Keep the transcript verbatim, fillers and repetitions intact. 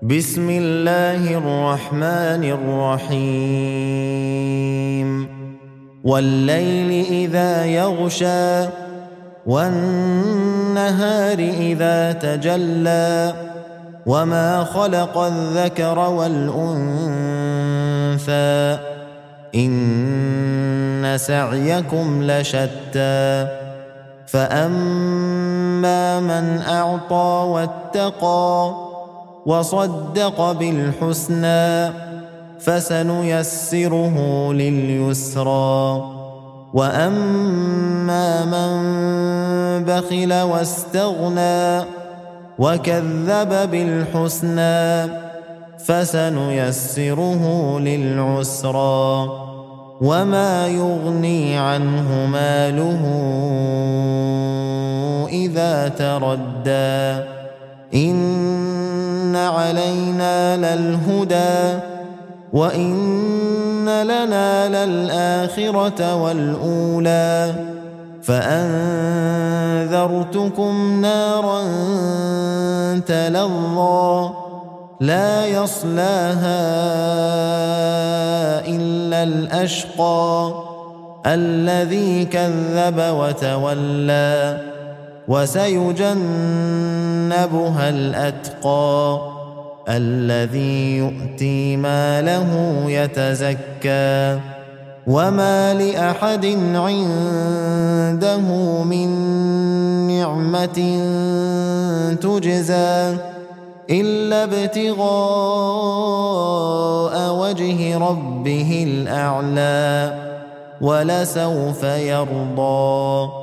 بسم الله الرحمن الرحيم والليل إذا يغشى والنهار إذا تجلى وما خلق الذكر والأنثى إن سعيكم لشتى فأما من أعطى واتقى وصدق بالحسنى فسنيسره لليسرى وأما من بخل واستغنى وكذب بالحسنى فسنيسره للعسرى وما يغني عنه ماله إذا تردى إن علينا للهدى وإن لنا للآخرة والأولى فأنذرتكم نارا تلظى لا يصلاها إلا الأشقى الذي كذب وتولى وسيجنبها الأتقى الذي يؤتي ماله يتزكى وما لأحد عنده من نعمة تجزى إلا ابتغاء وجه ربه الأعلى ولسوف يرضى.